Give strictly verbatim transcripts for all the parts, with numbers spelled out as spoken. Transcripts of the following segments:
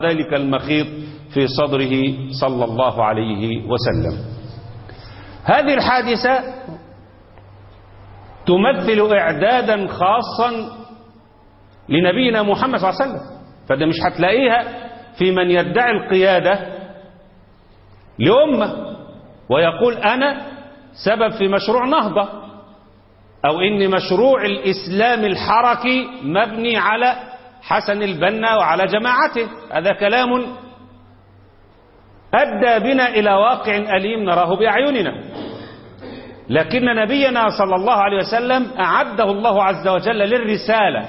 ذلك المخيط في صدره صلى الله عليه وسلم. هذه الحادثة تمثل إعدادا خاصا لنبينا محمد صلى الله عليه وسلم، فده مش هتلاقيها في من يدعي القيادة لأمة ويقول أنا سبب في مشروع نهضة، أو إن مشروع الإسلام الحركي مبني على حسن البنا وعلى جماعته. هذا كلام أدى بنا إلى واقع أليم نراه بأعيننا، لكن نبينا صلى الله عليه وسلم أعده الله عز وجل للرسالة،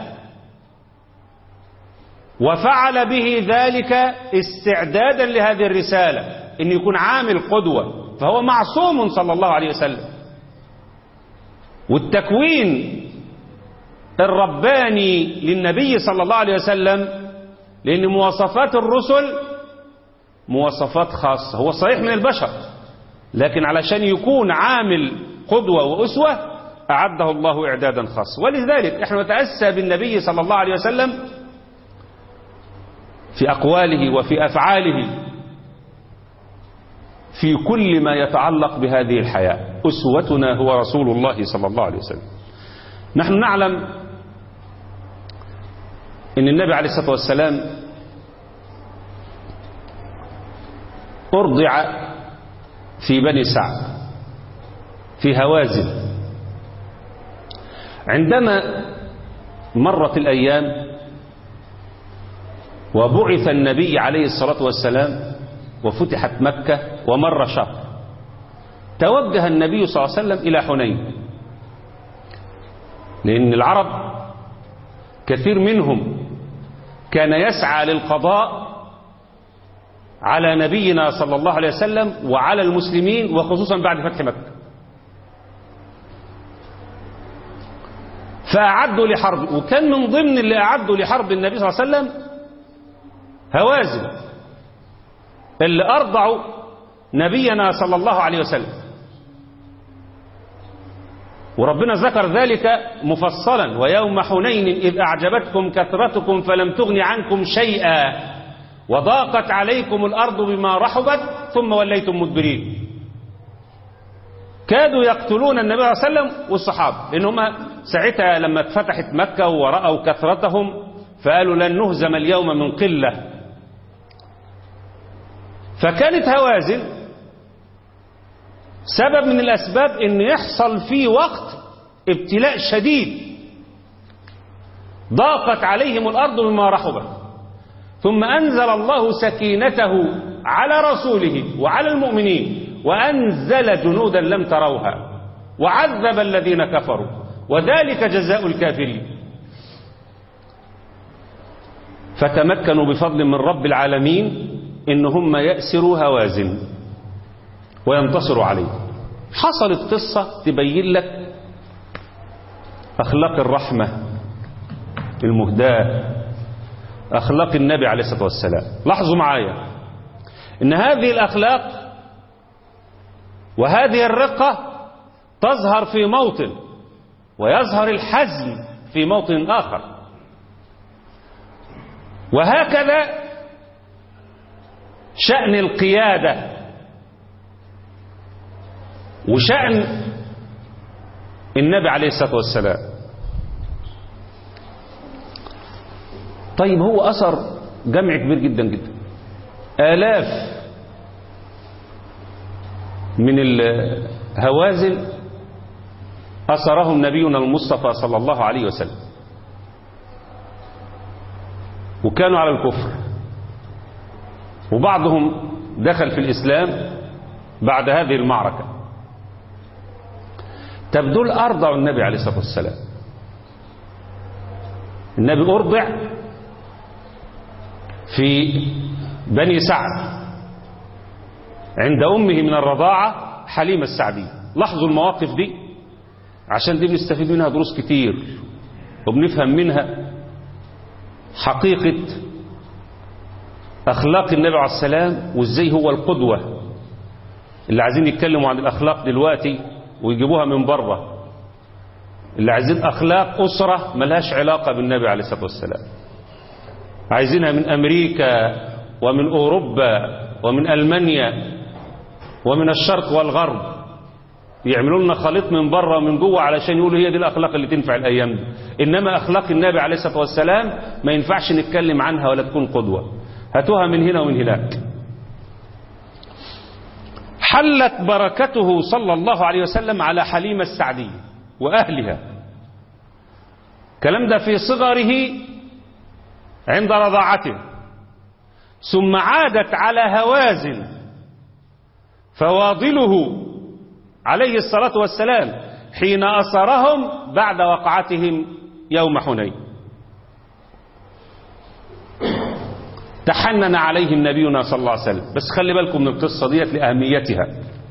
وفعل به ذلك استعدادا لهذه الرسالة، إن يكون عامل قدوة، فهو معصوم صلى الله عليه وسلم. والتكوين الرباني للنبي صلى الله عليه وسلم، لأن مواصفات الرسل مواصفات خاصة، هو صحيح من البشر، لكن علشان يكون عامل قدوة وأسوة أعده الله إعدادا خاصا. ولذلك احنا نتأسى بالنبي صلى الله عليه وسلم في أقواله وفي أفعاله في كل ما يتعلق بهذه الحياة. أسوتنا هو رسول الله صلى الله عليه وسلم. نحن نعلم أن النبي عليه الصلاة والسلام أرضع في بني سعد في هوازن. عندما مرت الأيام وبعث النبي عليه الصلاة والسلام وفتحت مكة ومر شهر، توجه النبي صلى الله عليه وسلم إلى حنين، لأن العرب كثير منهم كان يسعى للقضاء على نبينا صلى الله عليه وسلم وعلى المسلمين، وخصوصا بعد فتح مكة، فأعدوا لحرب. وكان من ضمن اللي أعدوا لحرب النبي صلى الله عليه وسلم هوازن اللي أرضعوا نبينا صلى الله عليه وسلم، وربنا ذكر ذلك مفصلا: ويوم حنين إذ أعجبتكم كثرتكم فلم تغن عنكم شيئا وضاقت عليكم الأرض بما رحبت ثم وليتم مدبرين. كادوا يقتلون النبي صلى الله عليه وسلم والصحابة، لأنهم ساعتها لما اتفتحت مكة ورأوا كثرتهم فقالوا لن نهزم اليوم من قلة. فكانت هوازن سبب من الأسباب أن يحصل فيه وقت ابتلاء شديد، ضاقت عليهم الأرض بما رحبت، ثم أنزل الله سكينته على رسوله وعلى المؤمنين وأنزل جنودا لم تروها وعذب الذين كفروا وذلك جزاء الكافرين. فتمكنوا بفضل من رب العالمين إن هم يأسروا هوازن وينتصروا عليه. حصلت قصة تبين لك أخلاق الرحمة المهداة، أخلاق النبي عليه الصلاة والسلام. لاحظوا معايا إن هذه الأخلاق وهذه الرقة تظهر في موطن ويظهر الحزم في موطن آخر، وهكذا شأن القيادة وشأن النبي عليه الصلاة والسلام. طيب هو أثر جمع كبير جدا جدا، آلاف من الهوازن أثرهم نبينا المصطفى صلى الله عليه وسلم، وكانوا على الكفر، وبعضهم دخل في الإسلام بعد هذه المعركة. تبدو أرضع النبي عليه الصلاة والسلام. النبي أرضع في بني سعد عند أمه من الرضاعة حليمة السعدية. لاحظوا المواقف دي عشان دي بنستفيد منها دروس كتير، وبنفهم منها حقيقة أخلاق النبي عليه السلام، وإزاي هو القدوة. اللي عايزين يتكلموا عن الأخلاق دلوقتي ويجيبوها من بره، اللي عايزين أخلاق أسرة ملهاش علاقة بالنبي عليه الصلاة والسلام، عايزينها من أمريكا ومن أوروبا ومن ألمانيا ومن الشرق والغرب يعملوا لنا خليط من بره ومن جوه علشان يقولوا هي دي الأخلاق اللي تنفع الأيام دي. إنما أخلاق النبي عليه الصلاة والسلام ما ينفعش نتكلم عنها ولا تكون قدوة. هاتوها من هنا ومن هناك. حلت بركته صلى الله عليه وسلم على حليمة السعدية وأهلها. كلام ده في صغره عند رضاعته، ثم عادت على هوازن فواضله عليه الصلاة والسلام حين أسرهم بعد وقعتهم يوم حنين. تحنن عليهم نبينا صلى الله عليه وسلم، بس خلي بالكم من القصة ديت لأهميتها.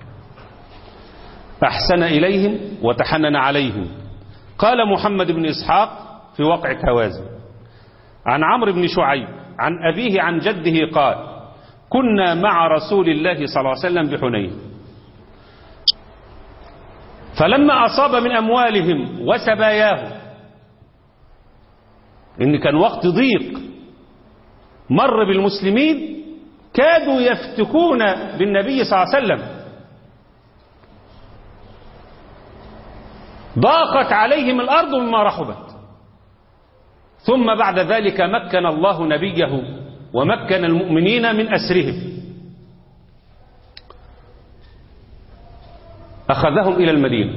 أحسن إليهم وتحنن عليهم. قال محمد بن إسحاق في وقعة هوازن عن عمرو بن شعيب عن أبيه عن جده قال: كنا مع رسول الله صلى الله عليه وسلم بحنين، فلما أصاب من أموالهم وسباياهم، إن كان وقت ضيق مر بالمسلمين كادوا يفتكون بالنبي صلى الله عليه وسلم، ضاقت عليهم الأرض مما رحبت، ثم بعد ذلك مكن الله نبيه ومكن المؤمنين من أسرهم، أخذهم إلى المدينة.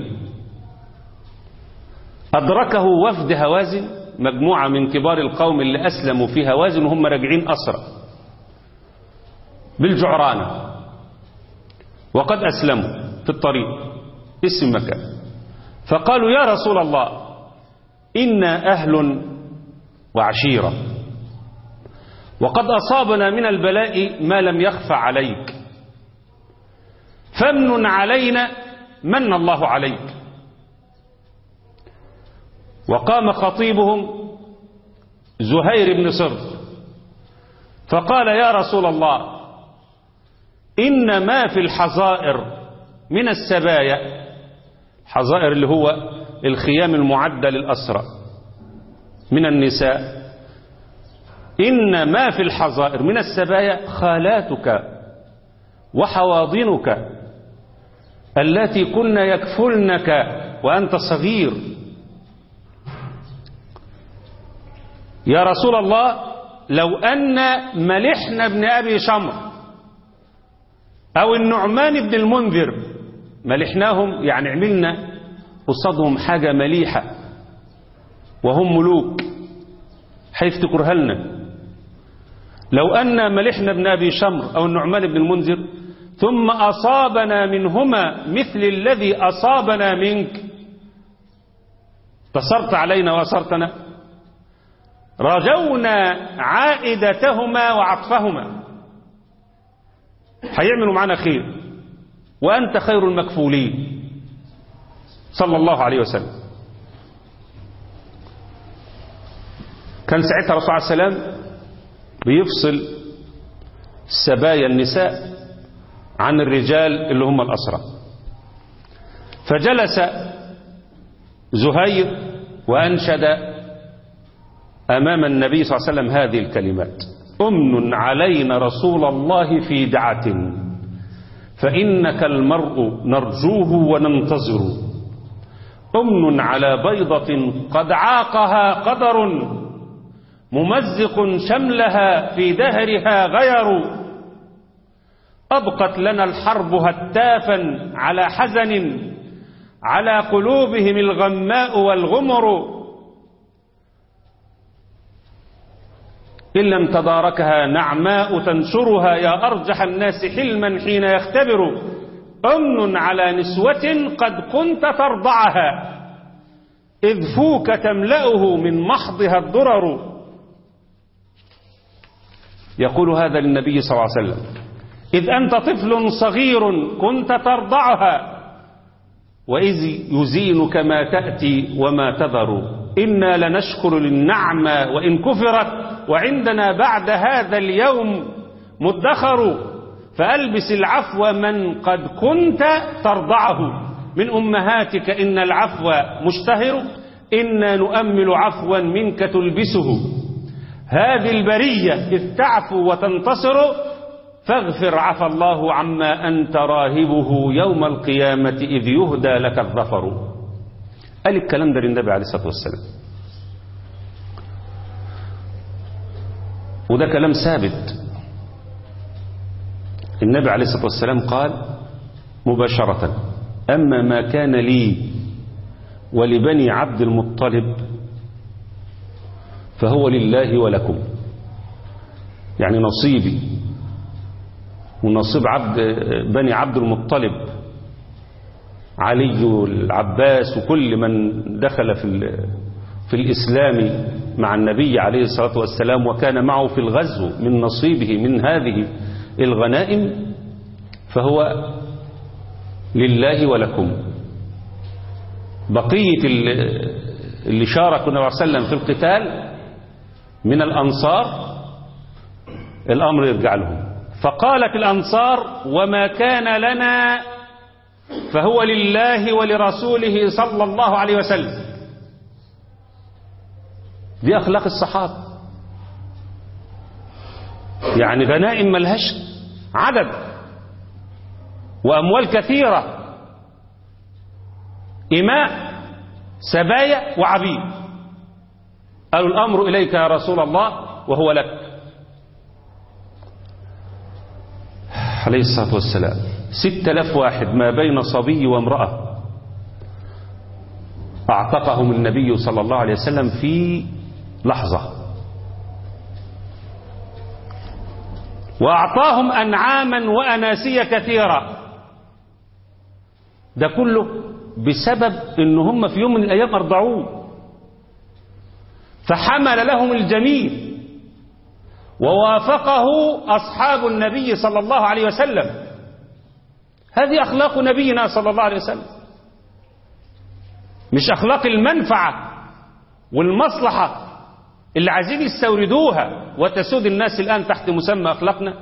أدركه وفد هوازن، مجموعة من كبار القوم اللي أسلموا في هوازن وهم راجعين أسرى بالجعرانة، وقد أسلموا في الطريق اسم مكان. فقالوا: يا رسول الله، إنا أهل وعشيرة، وقد أصابنا من البلاء ما لم يخفى عليك، فامن علينا من الله عليك. وقام خطيبهم زهير بن صرف فقال: يا رسول الله، إن ما في الحظائر من السبايا، حظائر اللي هو الخيام المعدة للأسرى من النساء، إن ما في الحظائر من السبايا خالاتك وحواضنك التي كن يكفلنك وأنت صغير. يا رسول الله، لو أن ملحنا بن أبي شمر أو النعمان بن المنذر ملحناهم، يعني عملنا قصادهم حاجة مليحة وهم ملوك، هيفتكرها لنا. لو أن ملحنا بن أبي شمر أو النعمان بن المنذر ثم أصابنا منهما مثل الذي أصابنا منك، تصرت علينا وأصرتنا، رجونا عائدتهما وعطفهما، هيعملوا معنا خير، وأنت خير المكفولين صلى الله عليه وسلم. كان ساعتها الرسول عليه السلام بيفصل سبايا النساء عن الرجال اللي هم الأسرى. فجلس زهير وأنشد أمام النبي صلى الله عليه وسلم هذه الكلمات: أمن علينا رسول الله في دعة، فإنك المرء نرجوه وننتظر. أمن على بيضة قد عاقها قدر، ممزق شملها في دهرها غير. أبقت لنا الحرب هتافا على حزن، على قلوبهم الغماء والغمر. إن لم تداركها نعماء تنشرها، يا أرجح الناس حلما حين يختبر. أمن على نسوة قد كنت ترضعها، إذ فوك تملأه من محضها الضرر. يقول هذا للنبي صلى الله عليه وسلم: إذ أنت طفل صغير كنت ترضعها، وإذ يزينك ما تأتي وما تذر. إنا لنشكر للنعمة وإن كفرت، وعندنا بعد هذا اليوم مدخر. فألبس العفو من قد كنت ترضعه من أمهاتك، إن العفو مشتهر. إنا نؤمل عفوا منك تلبسه، هذه البرية إذ تعفو وتنتصر فاغفر عفى الله عما أنت راهبه يوم القيامة إذ يهدى لك الظفر. قال الكلام ده للنبي عليه الصلاة والسلام، وده كلام ثابت. النبي عليه الصلاة والسلام قال مباشرة: أما ما كان لي ولبني عبد المطلب فهو لله ولكم. يعني نصيبي ونصيب عبد بني عبد المطلب، علي والعباس وكل من دخل في في الإسلام مع النبي عليه الصلاة والسلام وكان معه في الغزو من نصيبه من هذه الغنائم فهو لله ولكم. بقية اللي شاركوا النبي صلى الله عليه وسلم في القتال من الأنصار الأمر يرجع لهم. فقالت الأنصار: وما كان لنا فهو لله ولرسوله صلى الله عليه وسلم. دي أخلاق الصحابة. يعني غنائم ملهاش عدد وأموال كثيرة، إماء سبايا وعبيد. قالوا: الأمر إليك يا رسول الله وهو لك. عليه الصلاة والسلام ستة آلاف واحد ما بين صبي وامرأة أعتقهم النبي صلى الله عليه وسلم في لحظة، وأعطاهم أنعاما وأناسيا كثيرة. ده كله بسبب إن هم في يوم من الأيام أرضعوه، فحمل لهم الجميل ووافقه أصحاب النبي صلى الله عليه وسلم. هذه أخلاق نبينا صلى الله عليه وسلم، مش أخلاق المنفعة والمصلحة اللي عايزين يستوردوها وتسود الناس الآن تحت مسمى أخلاقنا.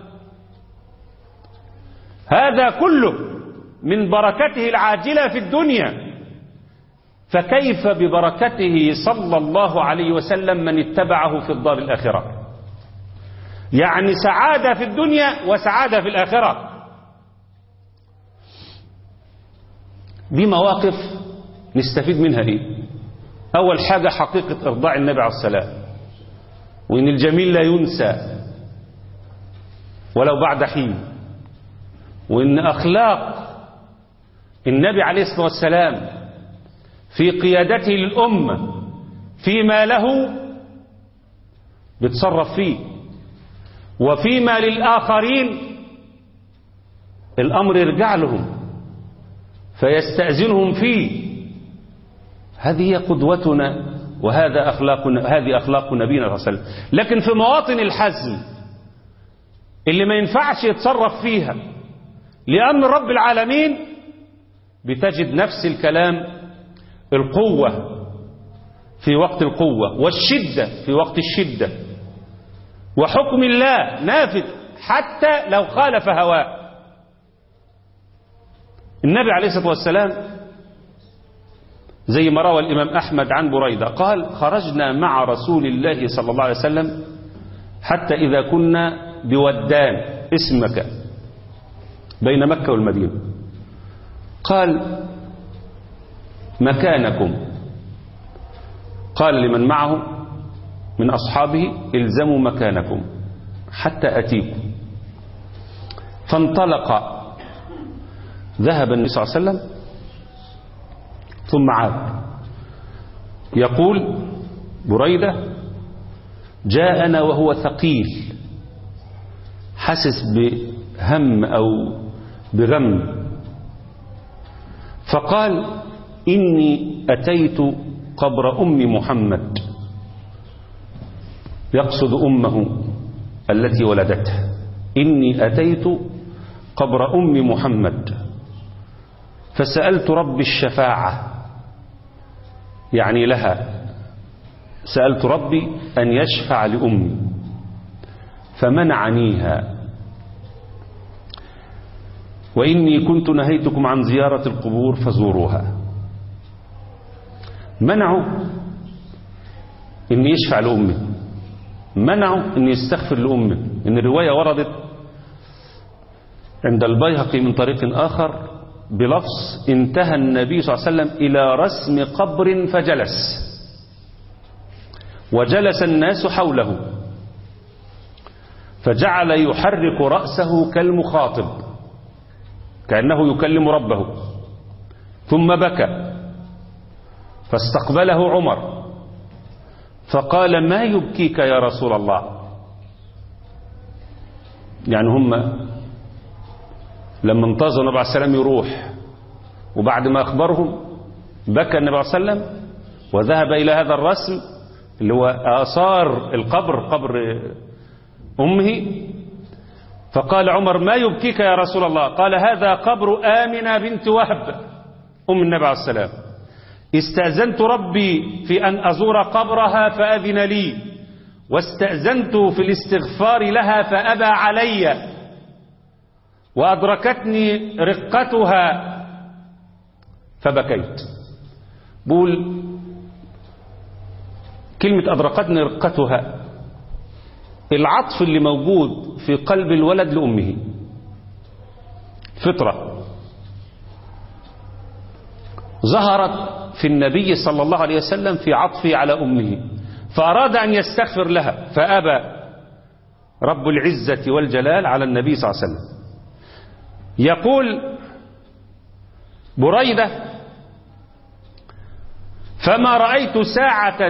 هذا كله من بركته العاجلة في الدنيا، فكيف ببركته صلى الله عليه وسلم من اتبعه في الدار الآخرة؟ يعني سعادة في الدنيا وسعادة في الآخرة. دي مواقف نستفيد منها ايه؟ أول حاجة حقيقة إرضاء النبي عليه السلام، وإن الجميل لا ينسى ولو بعد حين، وإن أخلاق النبي عليه الصلاة والسلام في قيادته للأمة فيما له بتصرف فيه، وفيما للآخرين الأمر يرجع لهم فيستأذنهم فيه. هذه هي قدوتنا وهذا أخلاقنا، هذه أخلاق نبينا صلى الله عليه وسلم. لكن في مواطن الحزم اللي ما ينفعش يتصرف فيها لأمر رب العالمين بتجد نفس الكلام، القوة في وقت القوة والشدة في وقت الشدة، وحكم الله نافذ حتى لو خالف هواه. النبي عليه الصلاة والسلام زي ما روى الإمام أحمد عن بريدة قال: خرجنا مع رسول الله صلى الله عليه وسلم حتى إذا كنا بودان اسم مكان بين مكة والمدينة، قال: مكانكم. قال لمن معه من أصحابه: الزموا مكانكم حتى أتيكم. فانطلق، ذهب النبي صلى الله عليه وسلم ثم عاد. يقول بريدة: جاءنا وهو ثقيل، حسس بهم أو بغم، فقال: إني أتيت قبر أم محمد، يقصد أمه التي ولدته. إني أتيت قبر أم محمد فسألت رب الشفاعة، يعني لها، سألت ربي أن يشفع لأمي فمنعنيها، وإني كنت نهيتكم عن زيارة القبور فزوروها. منعوا إن يشفع لأمي، منعه أن يستغفر لأمه. إن الرواية وردت عند البيهقي من طريق آخر بلفظ: انتهى النبي صلى الله عليه وسلم إلى رسم قبر فجلس، وجلس الناس حوله، فجعل يحرك رأسه كالمخاطب كأنه يكلم ربه، ثم بكى، فاستقبله عمر فقال: ما يبكيك يا رسول الله؟ يعني هم لما انتظروا النبي عليه السلام يروح، وبعد ما أخبرهم بكى النبي عليه السلام وذهب إلى هذا الرسم اللي هو آثار القبر، قبر أمه، فقال عمر: ما يبكيك يا رسول الله؟ قال: هذا قبر آمنة بنت وهب أم النبي عليه السلام، استأذنت ربي في أن أزور قبرها فأذن لي، واستأذنت في الاستغفار لها فأبى علي، وأدركتني رقتها فبكيت. بقول كلمة أدركتني رقتها، العطف اللي موجود في قلب الولد لأمه فطرة ظهرت في النبي صلى الله عليه وسلم في عطفه على أمه، فأراد أن يستغفر لها فأبى رب العزة والجلال على النبي صلى الله عليه وسلم. يقول بريدة: فما رأيت ساعة،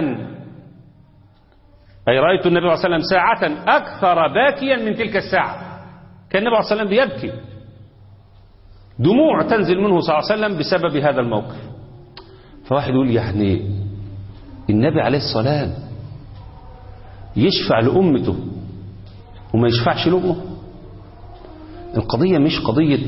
أي رأيت النبي صلى الله عليه وسلم ساعة أكثر باكيا من تلك الساعة. كان النبي صلى الله عليه وسلم بيبكي، دموع تنزل منه صلى الله عليه وسلم بسبب هذا الموقف. فواحد يقول يعني النبي عليه الصلاة والسلام يشفع لأمته وما يشفعش لأمه؟ القضية مش قضية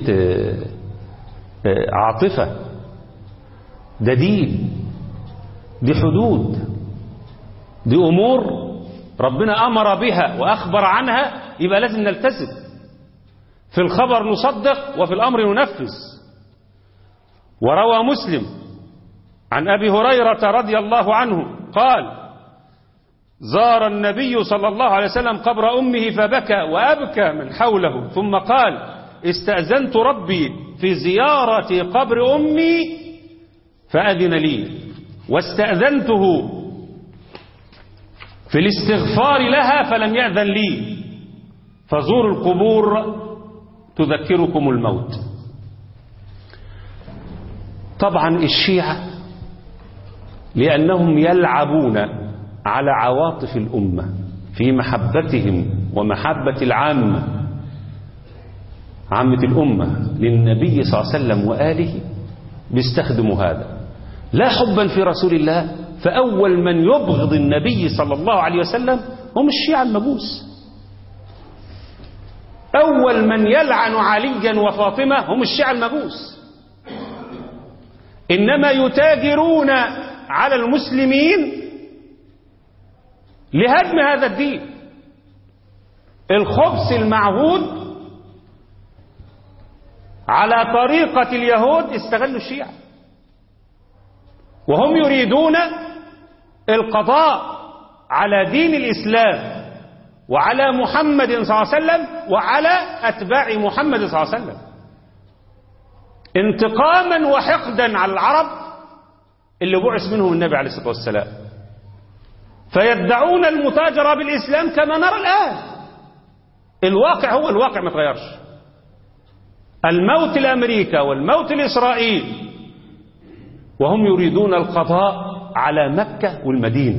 عاطفة، ده دين، دي حدود، دي أمور ربنا أمر بها وأخبر عنها، يبقى لازم نلتزم. في الخبر نصدق وفي الأمر ننفذ. وروى مسلم عن أبي هريرة رضي الله عنه قال: زار النبي صلى الله عليه وسلم قبر أمه فبكى وأبكى من حوله، ثم قال: استأذنت ربي في زيارة قبر أمي فأذن لي، واستأذنته في الاستغفار لها فلم يأذن لي، فزوروا القبور تذكركم الموت. طبعا الشيعة لأنهم يلعبون على عواطف الأمة في محبتهم ومحبة العامة، عامة الأمة للنبي صلى الله عليه وسلم وآله، بيستخدموا هذا لا حبا في رسول الله. فأول من يبغض النبي صلى الله عليه وسلم هم الشيعة المجوس. أول من يلعن عليا وفاطمة هم الشيعة المجوس. إنما يتاجرون على المسلمين لهدم هذا الدين. الخبث المعهود على طريقة اليهود استغلوا الشيعة، وهم يريدون القضاء على دين الإسلام وعلى محمد صلى الله عليه وسلم وعلى أتباع محمد صلى الله عليه وسلم، انتقاما وحقدا على العرب اللي بعث منهم النبي عليه الصلاة والسلام. فيدعون المتاجرة بالإسلام كما نرى الآن. الواقع هو الواقع، ما تغيرش. الموت لأمريكا والموت لإسرائيل، وهم يريدون القضاء على مكة والمدينة،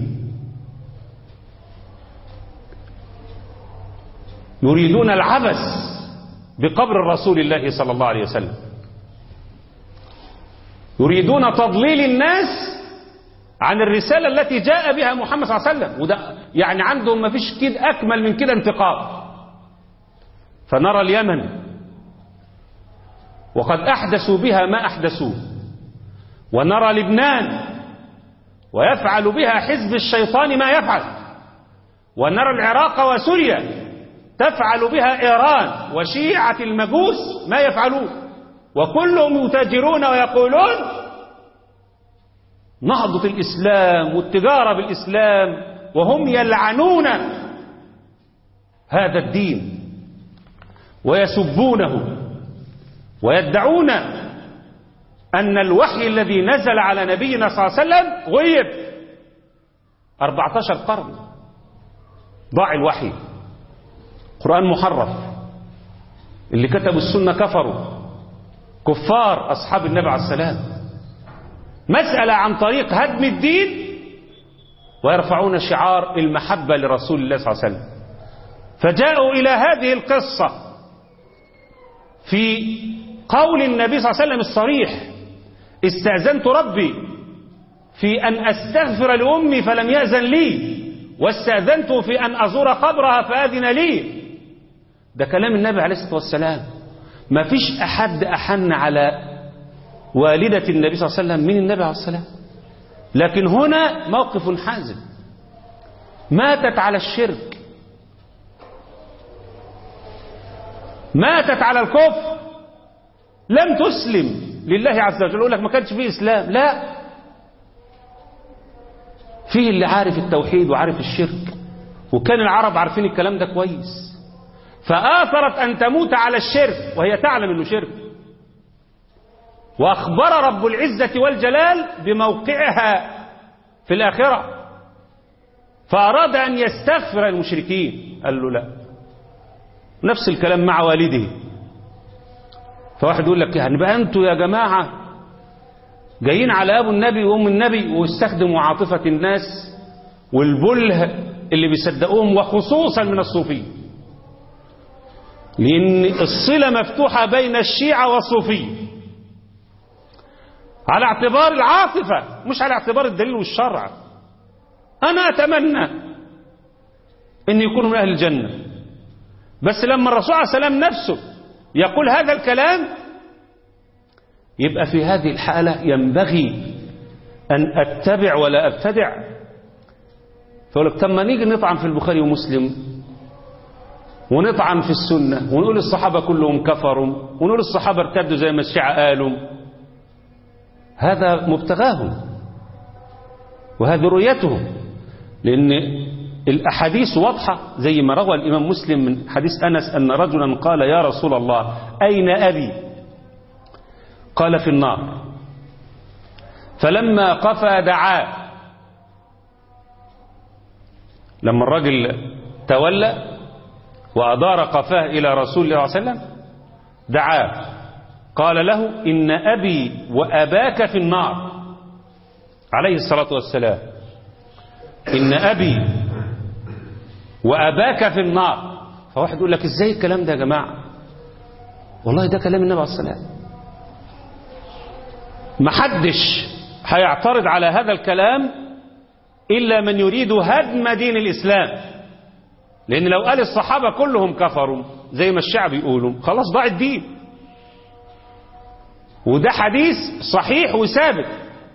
يريدون العبث بقبر رسول الله صلى الله عليه وسلم، يريدون تضليل الناس عن الرسالة التي جاء بها محمد صلى الله عليه وسلم. وده يعني عندهم ما فيش كده أكمل من كده انتقام. فنرى اليمن وقد أحدثوا بها ما أحدثوه، ونرى لبنان ويفعل بها حزب الشيطان ما يفعل، ونرى العراق وسوريا تفعل بها إيران وشيعة المجوس ما يفعلون، وكلهم يتاجرون ويقولون نهضة الإسلام والتجارة بالإسلام، وهم يلعنون هذا الدين ويسبونه ويدعون أن الوحي الذي نزل على نبينا صلى الله عليه وسلم غيب أربعة عشر قرن، ضاع الوحي، قرآن محرف، اللي كتبوا السنة كفروا، كفار أصحاب النبي عليه السلام. مسألة عن طريق هدم الدين ويرفعون شعار المحبة لرسول الله صلى الله عليه وسلم. فجاءوا إلى هذه القصة في قول النبي صلى الله عليه وسلم الصريح: استأذنت ربي في أن أستغفر لأمي فلم يأذن لي، واستأذنته في أن أزور قبرها فأذن لي. ده كلام النبي عليه الصلاة والسلام. ما فيش أحد أحن على والدة النبي صلى الله عليه وسلم من النبي عليه الصلاة والسلام. لكن هنا موقف حازم، ماتت على الشرك، ماتت على الكفر، لم تسلم لله عز وجل. يقول لك ما كانش فيه إسلام، لا، فيه اللي عارف التوحيد وعارف الشرك، وكان العرب عارفين الكلام ده كويس، فآثرت أن تموت على الشرك وهي تعلم أنه شرك. وأخبر رب العزة والجلال بموقعها في الآخرة، فأراد أن يستغفر المشركين، قال له لا. نفس الكلام مع والده. فواحد يقول لك يعني بقى أنتوا يا جماعة جايين على أبو النبي وأم النبي ويستخدموا عاطفة الناس والبله اللي بيصدقوهم، وخصوصا من الصوفية، لأن الصلة مفتوحة بين الشيعة والصوفية على اعتبار العاطفة، مش على اعتبار الدليل والشرع. أنا أتمنى أن يكونوا من أهل الجنة، بس لما الرسول عليه السلام نفسه يقول هذا الكلام، يبقى في هذه الحالة ينبغي أن أتبع ولا أبتدع. فيقول لك طب ما نيجي نطعن في البخاري ومسلم، ونطعن في السنة، ونقول الصحابة كلهم كفروا، ونقول الصحابة ارتدوا زي ما الشيعة قالوا. هذا مبتغاهم وهذه رؤيتهم، لأن الأحاديث واضحة زي ما روى الإمام مسلم من حديث أنس أن رجلا قال: يا رسول الله أين أبي؟ قال: في النار. فلما قفى دعاه. لما الرجل تولى وأدار قفاه إلى رسول الله صلى الله عليه وسلم دعاه، قال له: إن أبي وأباك في النار، عليه الصلاة والسلام. إن أبي وأباك في النار. فواحد يقول لك إزاي الكلام ده يا جماعة؟ والله ده كلام النبي عليه الصلاة والسلام. محدش هيعترض على هذا الكلام إلا من يريد هدم دين الإسلام، لأن لو قال الصحابة كلهم كفروا زي ما الشعب يقولوا خلاص ضاع الدين. وده حديث صحيح وثابت: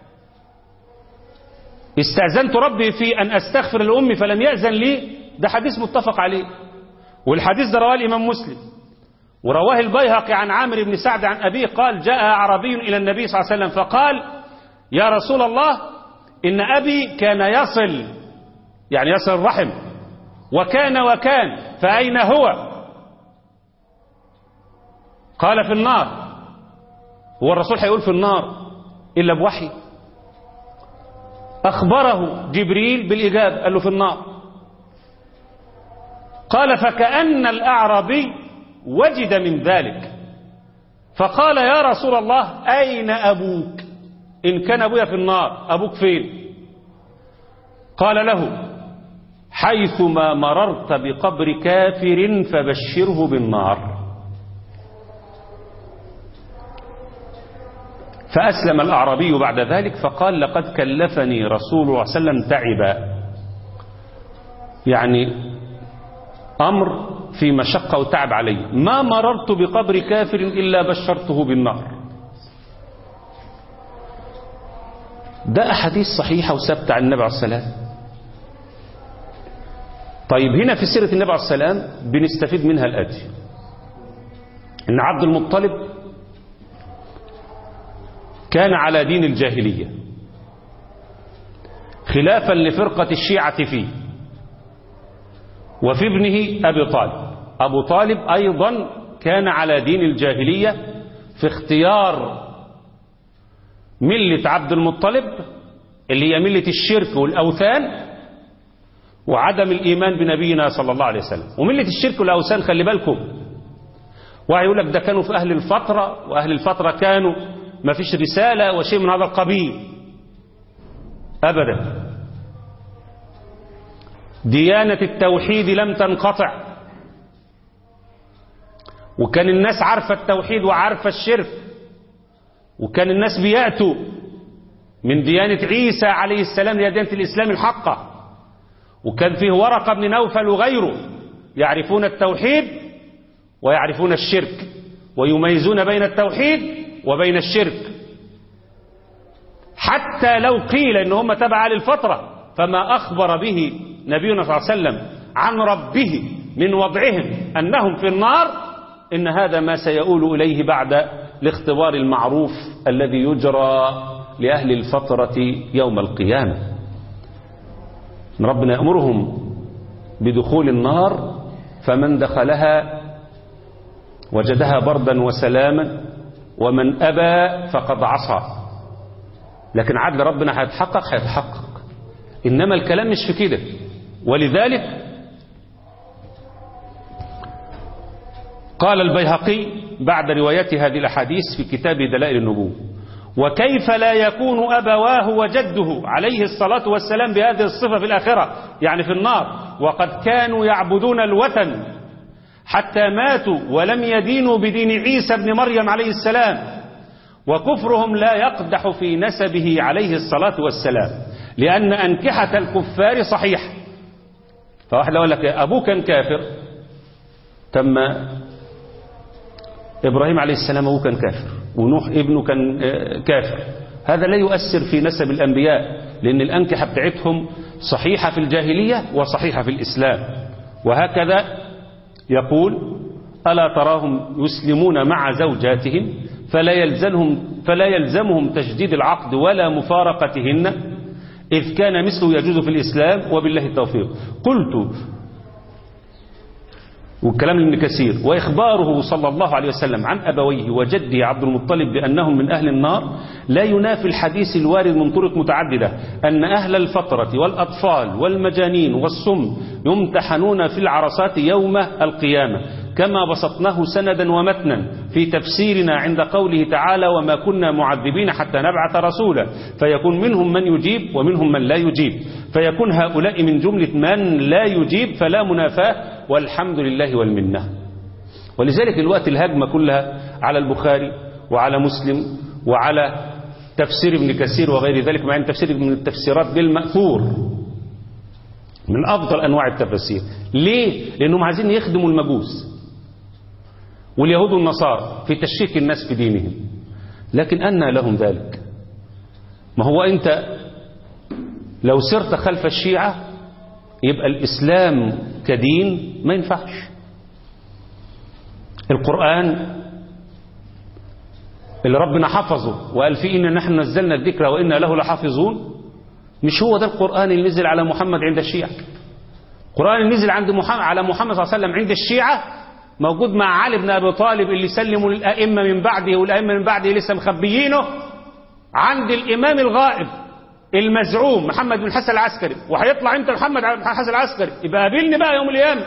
استأذنت ربي في أن أستغفر لأمي فلم يأذن لي. ده حديث متفق عليه، والحديث ده رواه الإمام مسلم، ورواه البيهقي عن عامر بن سعد عن أبيه قال: جاء أعرابي إلى النبي صلى الله عليه وسلم فقال: يا رسول الله إن أبي كان يصل، يعني يصل الرحم، وكان وكان، فأين هو؟ قال: في النار. هو الرسول هيقول في النار إلا بوحي؟ أخبره جبريل بالإجابة، قال له في النار. قال: فكأن الأعرابي وجد من ذلك فقال: يا رسول الله أين أبوك؟ إن كان أبويا في النار أبوك فين؟ قال له: حيثما مررت بقبر كافر فبشره بالنار. فأسلم الأعرابي بعد ذلك فقال: لقد كلفني رسول الله صلى الله عليه وسلم تعبا، يعني أمر في مشقة وتعب علي، ما مررت بقبر كافر إلا بشرته بالنار. ده أحاديث صحيحة وثابتة عن النبي عليه السلام. طيب هنا في سيرة النبي عليه السلام بنستفيد منها الآتي: إن عبد المطلب كان على دين الجاهلية خلافا لفرقة الشيعة فيه، وفي ابنه أبي طالب. أبو طالب أيضا كان على دين الجاهلية في اختيار ملة عبد المطلب اللي هي ملة الشرك والأوثان وعدم الإيمان بنبينا صلى الله عليه وسلم. وملة الشرك والأوثان خلي بالكم، ويقول لك ده كانوا في أهل الفترة، وأهل الفترة كانوا ما فيش رسالة وشيء من هذا القبيل. أبدا، ديانة التوحيد لم تنقطع، وكان الناس عارفة التوحيد وعارفة الشرك، وكان الناس بيأتوا من ديانة عيسى عليه السلام لديانة الإسلام الحقة، وكان فيه ورقة بن نوفل وغيره يعرفون التوحيد ويعرفون الشرك ويميزون بين التوحيد وبين الشرك. حتى لو قيل إن هم تبع للفترة، فما أخبر به نبينا صلى الله عليه وسلم عن ربه من وضعهم أنهم في النار، إن هذا ما سيؤول إليه بعد الاختبار المعروف الذي يجرى لأهل الفترة يوم القيامة. ربنا يأمرهم بدخول النار، فمن دخلها وجدها بردا وسلاما، ومن أبى فقد عصى. لكن عدل ربنا هيتحقق هيتحقق، إنما الكلام مش في كده. ولذلك قال البيهقي بعد رواية هذه الأحاديث في كتاب دلائل النبوة: وكيف لا يكون أبواه وجده عليه الصلاة والسلام بهذه الصفة في الآخرة، يعني في النار، وقد كانوا يعبدون الوثن حتى ماتوا ولم يدينوا بدين عيسى بن مريم عليه السلام، وكفرهم لا يقدح في نسبه عليه الصلاة والسلام، لأن أنكحة الكفار صحيح. فواحد يقول لك أبوه كان كافر، تم إبراهيم عليه السلام أبوه كان كافر، ونوح ابنه كان كافر، هذا لا يؤثر في نسب الأنبياء، لأن الأنكحة بتاعتهم صحيحة في الجاهلية وصحيحة في الإسلام. وهكذا يقول: ألا تراهم يسلمون مع زوجاتهم فلا يلزمهم, فلا يلزمهم تجديد العقد ولا مفارقتهن، إذ كان مثله يجوز في الإسلام وبالله التوفيق. قلت، والكلام لابن كثير: وإخباره صلى الله عليه وسلم عن أبويه وجده عبد المطلب بأنهم من أهل النار لا ينافي الحديث الوارد من طرق متعددة أن أهل الفترة والأطفال والمجانين والصم يمتحنون في العرصات يوم القيامة، كما بسطناه سندا ومتنا في تفسيرنا عند قوله تعالى: وما كنا معذبين حتى نبعث رسولا، فيكون منهم من يجيب ومنهم من لا يجيب، فيكون هؤلاء من جملة من لا يجيب، فلا منافاة، والحمد لله والمنة. ولذلك الوقت الهجمة كلها على البخاري وعلى مسلم وعلى تفسير ابن كثير وغير ذلك، مع أن تفسير من التفسيرات بالمأثور من أفضل أنواع التفسير. ليه؟ لأنهم عايزين يخدموا المجوس واليهود والنصارى في تشكيك الناس في دينهم. لكن أنى لهم ذلك؟ ما هو أنت لو سرت خلف الشيعة يبقى الإسلام كدين ما ينفعش. القرآن اللي ربنا حفظه وقال فيه إن نحن نزلنا الذكر وإنا له لحافظون، مش هو ده القرآن اللي نزل على محمد عند الشيعة. القرآن اللي نزل عند محمد على محمد صلى الله عليه وسلم عند الشيعة موجود مع علي بن أبي طالب اللي سلموا للأئمة من بعده، والأئمة من بعده لسه مخبيينه عند الإمام الغائب المزعوم محمد بن الحسن العسكري. وهيطلع انت محمد بن الحسن العسكري يبقى قابلني بقى يوم القيامة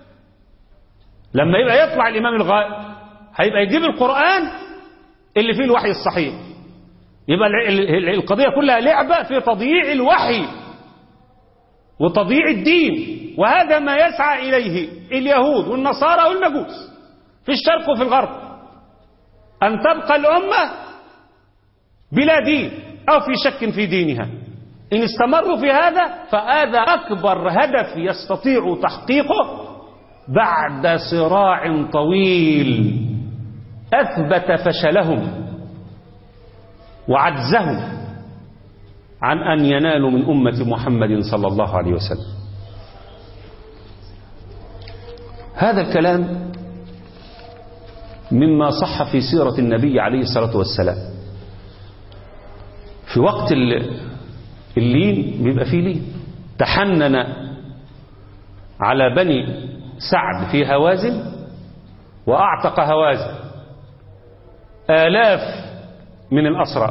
لما يبقى يطلع الإمام الغائب، هيبقى يجيب القرآن اللي فيه الوحي الصحيح. يبقى القضية كلها لعبة في تضييع الوحي وتضييع الدين، وهذا ما يسعى إليه اليهود والنصارى والمجوس في الشرق وفي الغرب، أن تبقى الأمة بلا دين أو في شك في دينها. إن استمروا في هذا فهذا أكبر هدف يستطيع تحقيقه بعد صراع طويل أثبت فشلهم وعجزهم عن أن ينالوا من أمة محمد صلى الله عليه وسلم. هذا الكلام مما صح في سيرة النبي عليه الصلاة والسلام. في وقت اللين بيبقى فيه لين، تحنن على بني سعد في هوازن وأعتق هوازن آلاف من الأسرى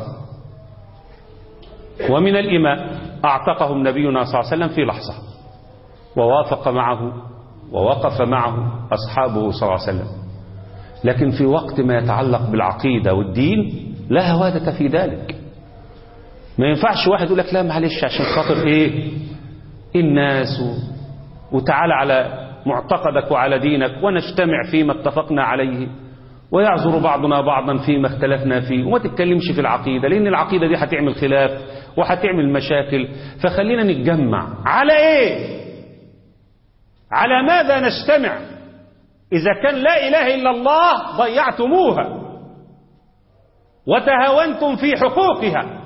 ومن الإماء، أعتقهم نبينا صلى الله عليه وسلم في لحظة، ووافق معه ووقف معه أصحابه صلى الله عليه وسلم. لكن في وقت ما يتعلق بالعقيدة والدين لا هوادة في ذلك. ما ينفعش واحد يقول لك لا معلش عشان خاطر ايه الناس وتعال على معتقدك وعلى دينك ونجتمع فيما اتفقنا عليه، ويعذر بعضنا بعضا فيما اختلفنا فيه، وما تتكلمش في العقيدة لأن العقيدة دي هتعمل خلاف وهتعمل مشاكل. فخلينا نتجمع على ايه؟ على ماذا نجتمع؟ إذا كان لا إله إلا الله ضيعتموها وتهاونتم في حقوقها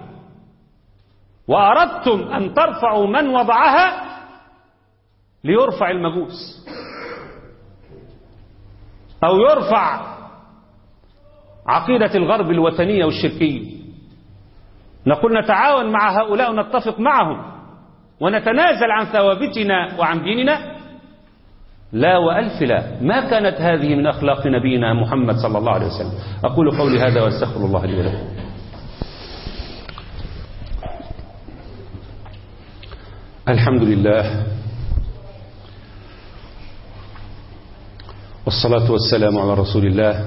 وأردتم أن ترفعوا من وضعها ليرفع المجوس أو يرفع عقيدة الغرب الوثنية والشركية. نقول نتعاون مع هؤلاء ونتفق معهم ونتنازل عن ثوابتنا وعن ديننا؟ لا وألف لا، ما كانت هذه من أخلاق نبينا محمد صلى الله عليه وسلم. أقول قولي هذا واستغفر الله لي ولكم. الحمد لله والصلاة والسلام على رسول الله.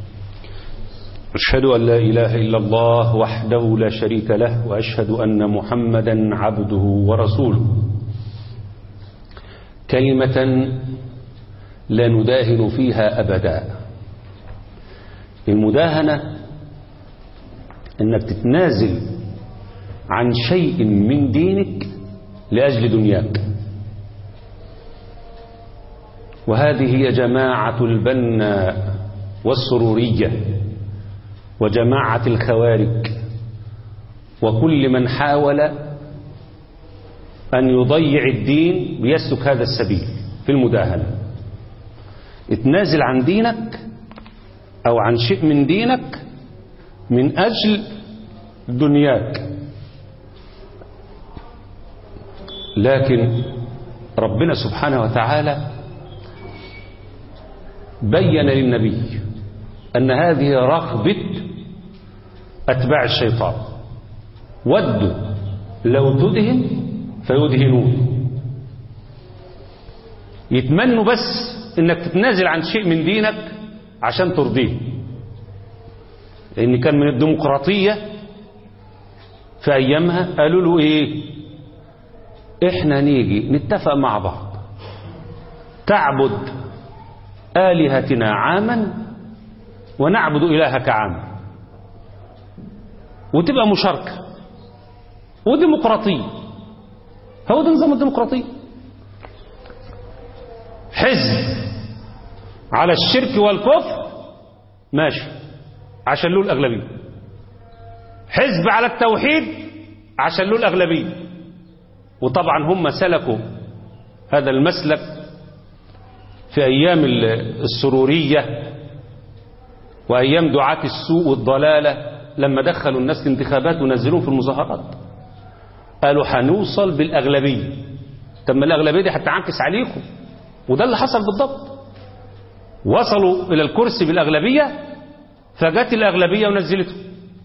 أشهد أن لا إله إلا الله وحده لا شريك له، وأشهد أن محمدا عبده ورسوله. كلمة لا نداهن فيها أبدا. المداهنة أنك تتنازل عن شيء من دينك لأجل دنياك، وهذه هي جماعة البناء والسرورية وجماعة الخوارج وكل من حاول أن يضيع الدين بيسلك هذا السبيل في المداهنة. اتنازل عن دينك أو عن شيء من دينك من أجل دنياك. لكن ربنا سبحانه وتعالى بين للنبي أن هذه رغبة أتباع الشيطان، ودوا لو تدهن فيدهنون. يتمنوا بس انك تتنازل عن شيء من دينك عشان ترضيه. لان كان من الديمقراطية في ايامها قالوا له ايه؟ احنا نيجي نتفق مع بعض تعبد آلهتنا عاما ونعبد إلهك عاما، وتبقى مشاركة وديمقراطية. هو ده نظام الديمقراطية. حزب على الشرك والكفر ماشي عشان له الأغلبية، حزب على التوحيد عشان له الأغلبية. وطبعا هم سلكوا هذا المسلك في أيام السرورية وأيام دعاة السوء والضلالة، لما دخلوا الناس الانتخابات ونزلوهم في المظاهرات قالوا هنوصل بالأغلبية. طب ما الأغلبية دي هتعنكس عليكم، وده اللي حصل بالضبط. وصلوا إلى الكرسي بالأغلبية فجت الأغلبية ونزلته،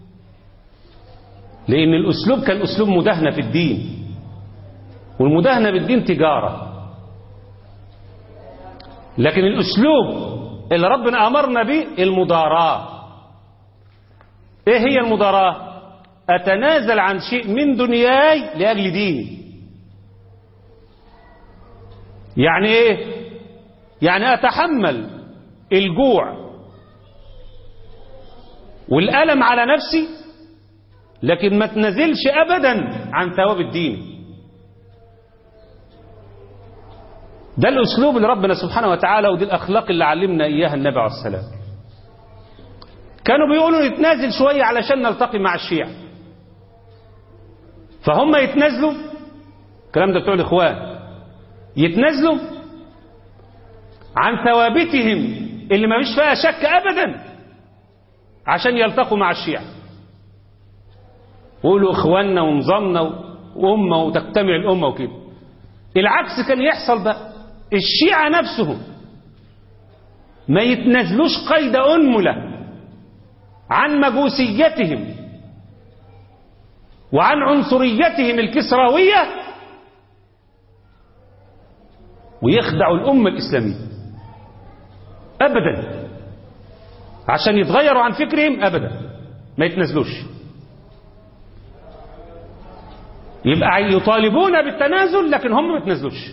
لأن الأسلوب كان أسلوب مداهنة في الدين، والمداهنة بالدين تجارة. لكن الأسلوب اللي ربنا أمرنا به المضاراة. إيه هي المضاراة؟ أتنازل عن شيء من دنياي لأجل ديني. يعني إيه؟ يعني أتحمل الجوع والألم على نفسي، لكن ما تنزلش أبدا عن ثواب الدين. ده الأسلوب اللي ربنا سبحانه وتعالى، ودي الأخلاق اللي علمنا إياها النبي عليه السلام. كانوا بيقولوا نتنازل شوية علشان نلتقي مع الشيعة، فهم يتنازلوا، الكلام ده بتوع الإخوان، يتنازلوا عن ثوابتهم اللي ما فيش فيها شك أبدا عشان يلتقوا مع الشيعة، ويقولوا إخواننا ونظامنا وأمة وتجتمع الأمة وكده. العكس كان يحصل بقى، الشيعة نفسهم ما يتنازلوش قيد أنملة عن مجوسيتهم وعن عنصريتهم الكسروية ويخدعوا الأمة الإسلامية أبدا عشان يتغيروا عن فكرهم أبدا ما يتنازلوش. يبقى يطالبون بالتنازل لكن هم ما يتنازلوش.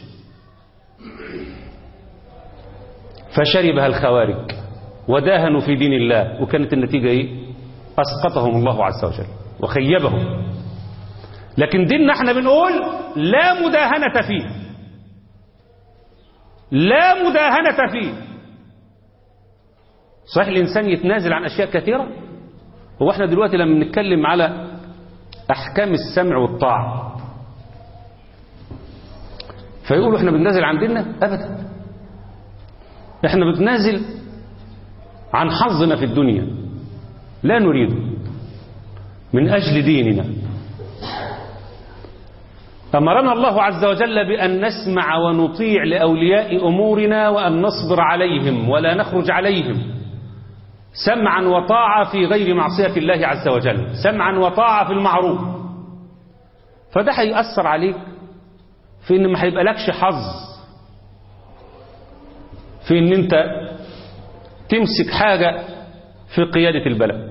فشربها الخوارج وداهنوا في دين الله، وكانت النتيجة ايه؟ أسقطهم الله عز وجل وخيبهم. لكن ديننا احنا بنقول لا مداهنة فيه، لا مداهنة فيه. صحيح الإنسان يتنازل عن أشياء كثيرة. هو احنا دلوقتي لما نتكلم على أحكام السمع والطاعة فيقولوا احنا بننازل عن ديننا؟ أبدا، احنا بنتنازل عن حظنا في الدنيا لا نريده من أجل ديننا. أمرنا الله عز وجل بأن نسمع ونطيع لأولياء أمورنا وأن نصبر عليهم ولا نخرج عليهم، سمعا وطاعة في غير معصية الله عز وجل، سمعا وطاعة في المعروف. فده هيأثر عليك في إن ما هيبقى لكش حظ في إن أنت تمسك حاجة في قيادة البلد،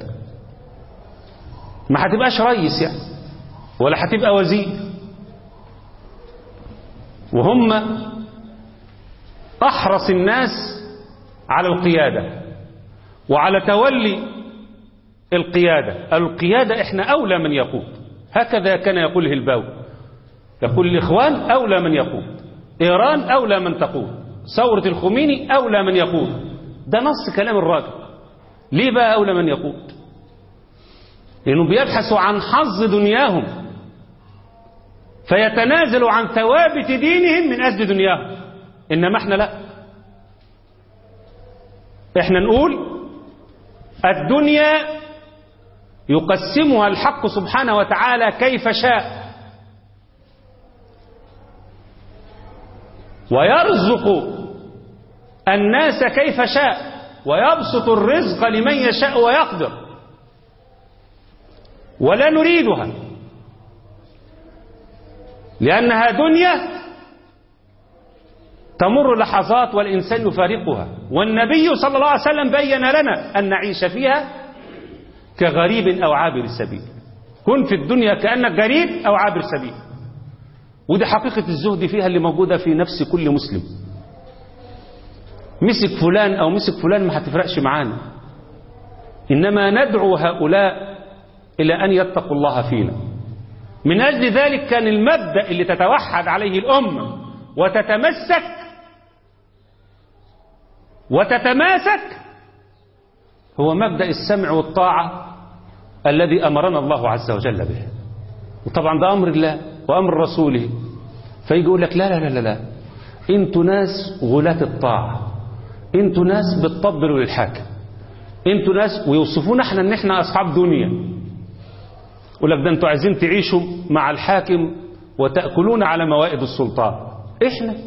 ما هتبقاش رئيس يعني ولا هتبقى وزير. وهم أحرص الناس على القيادة وعلى تولي القيادة. القيادة احنا أولى من يقود، هكذا كان يقول الهلباوي، يقول الإخوان أولى من يقود، إيران أولى من تقود، ثورة الخميني أولى من يقود. ده نص كلام الراجل. ليه بقى أولى من يقود؟ لأنه بيبحثوا عن حظ دنياهم فيتنازلوا عن ثوابت دينهم من أجل دنياهم. إنما احنا لا، احنا نقول الدنيا يقسمها الحق سبحانه وتعالى كيف شاء، ويرزق الناس كيف شاء، ويبسط الرزق لمن يشاء ويقدر، ولا نريدها لأنها دنيا تمر لحظات والإنسان يفارقها. والنبي صلى الله عليه وسلم بين لنا أن نعيش فيها كغريب أو عابر السبيل. كن في الدنيا كأنك غريب أو عابر سبيل. ودي حقيقة الزهد فيها اللي موجودة في نفس كل مسلم. مسك فلان أو مسك فلان ما هتفرقش معانا، إنما ندعو هؤلاء إلى أن يتقوا الله فينا. من أجل ذلك كان المبدأ اللي تتوحد عليه الأمة وتتمسك وتتماسك هو مبدأ السمع والطاعة الذي أمرنا الله عز وجل به. وطبعا ده أمر الله وأمر رسوله. فيجي يقول لك لا لا لا لا, لا. انتوا ناس غلاة الطاعة، انتوا ناس بتطبلوا للحاكم، انتوا ناس، ويوصفونا احنا ان احنا اصحاب دنيا. يقول لك ده انتوا عايزين تعيشوا مع الحاكم وتأكلون على موائد السلطان. احنا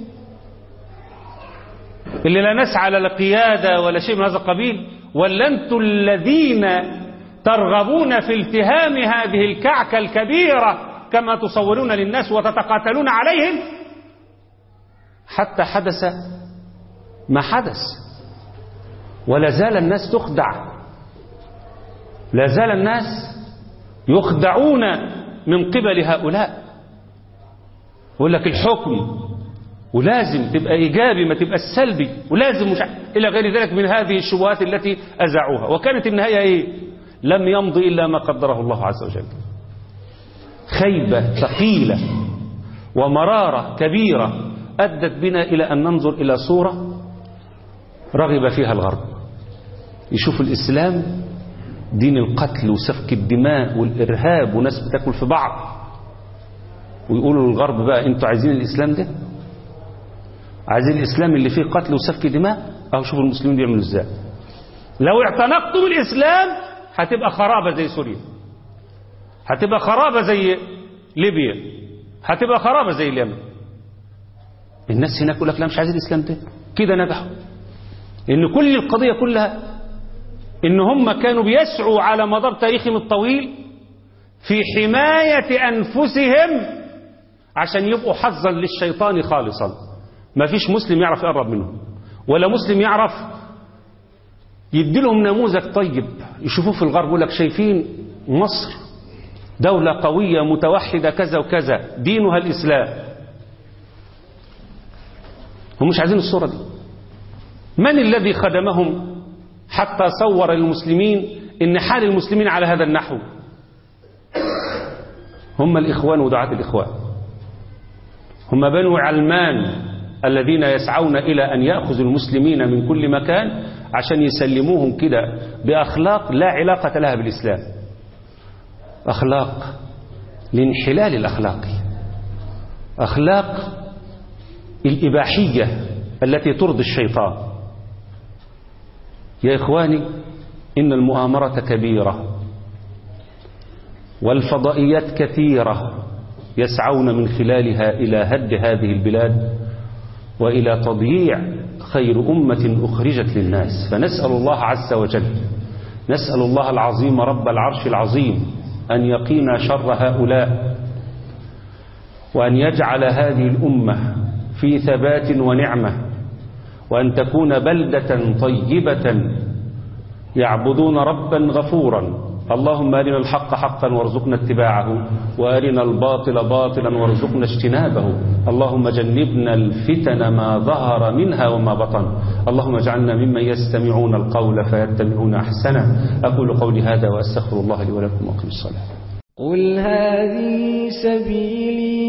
اللي لا نسعى لا قيادة ولا شيء من هذا القبيل، ولا انتوا الذين ترغبون في التهام هذه الكعكة الكبيرة كما تصورون للناس وتتقاتلون عليهم حتى حدث ما حدث. ولا زال الناس تخدع، لا زال الناس يخدعون من قبل هؤلاء. يقول لك الحكم ولازم تبقى إيجابي ما تبقى السلبي، ولازم مش إلى غير ذلك من هذه الشبهات التي أزعوها. وكانت النهاية إيه؟ لم يمضي إلا ما قدره الله عز وجل. خيبة ثقيلة ومرارة كبيرة أدت بنا إلى أن ننظر إلى صورة رغب فيها الغرب. يشوف الإسلام دين القتل وسفك الدماء والإرهاب وناس بتاكل في بعض، ويقولوا للغرب بقى انتوا عايزين الإسلام ده؟ عايزين الإسلام اللي فيه قتل وسفك دماء؟ أو شوفوا المسلمين بيعملوا ازاي. لو اعتنقتم الإسلام هتبقى خرابة زي سوريا، هتبقى خرابة زي ليبيا، هتبقى خرابة زي اليمن. الناس هناك يقول لك لا مش عايزين الإسلام ده، كده نجحوا. إن كل القضية كلها إن هم كانوا بيسعوا على مدار تاريخهم الطويل في حماية أنفسهم عشان يبقوا حظا للشيطان خالصا. ما فيش مسلم يعرف يقرب منهم، ولا مسلم يعرف يدي لهم نموذج طيب يشوفوه في الغرب. يقول لك شايفين مصر دولة قوية متوحدة كذا وكذا دينها الإسلام. هم مش عايزين الصورة دي. من الذي خدمهم حتى صور المسلمين إن حال المسلمين على هذا النحو؟ هم الإخوان ودعاة الإخوان، هم بنو علمان الذين يسعون إلى أن يأخذوا المسلمين من كل مكان عشان يسلموهم كده بأخلاق لا علاقة لها بالإسلام، أخلاق الانحلال الأخلاقي، أخلاق الإباحية التي ترضي الشيطان. يا إخواني إن المؤامرة كبيرة والفضائيات كثيرة يسعون من خلالها إلى هد هذه البلاد وإلى تضييع خير أمة أخرجت للناس. فنسأل الله عز وجل، نسأل الله العظيم رب العرش العظيم أن يقينا شر هؤلاء، وأن يجعل هذه الأمة في ثبات ونعمة، وأن تكون بلدة طيبة يعبدون ربا غفورا. اللهم أرنا الحق حقا وارزقنا اتباعه، وأرنا الباطل باطلا وارزقنا اجتنابه. اللهم جنبنا الفتن ما ظهر منها وما بطن. اللهم اجعلنا ممن يستمعون القول فيتبعون أحسنه. أقول قولي هذا وأستغفر الله لي ولكم وأقم الصلاة. قل هذه سبيلي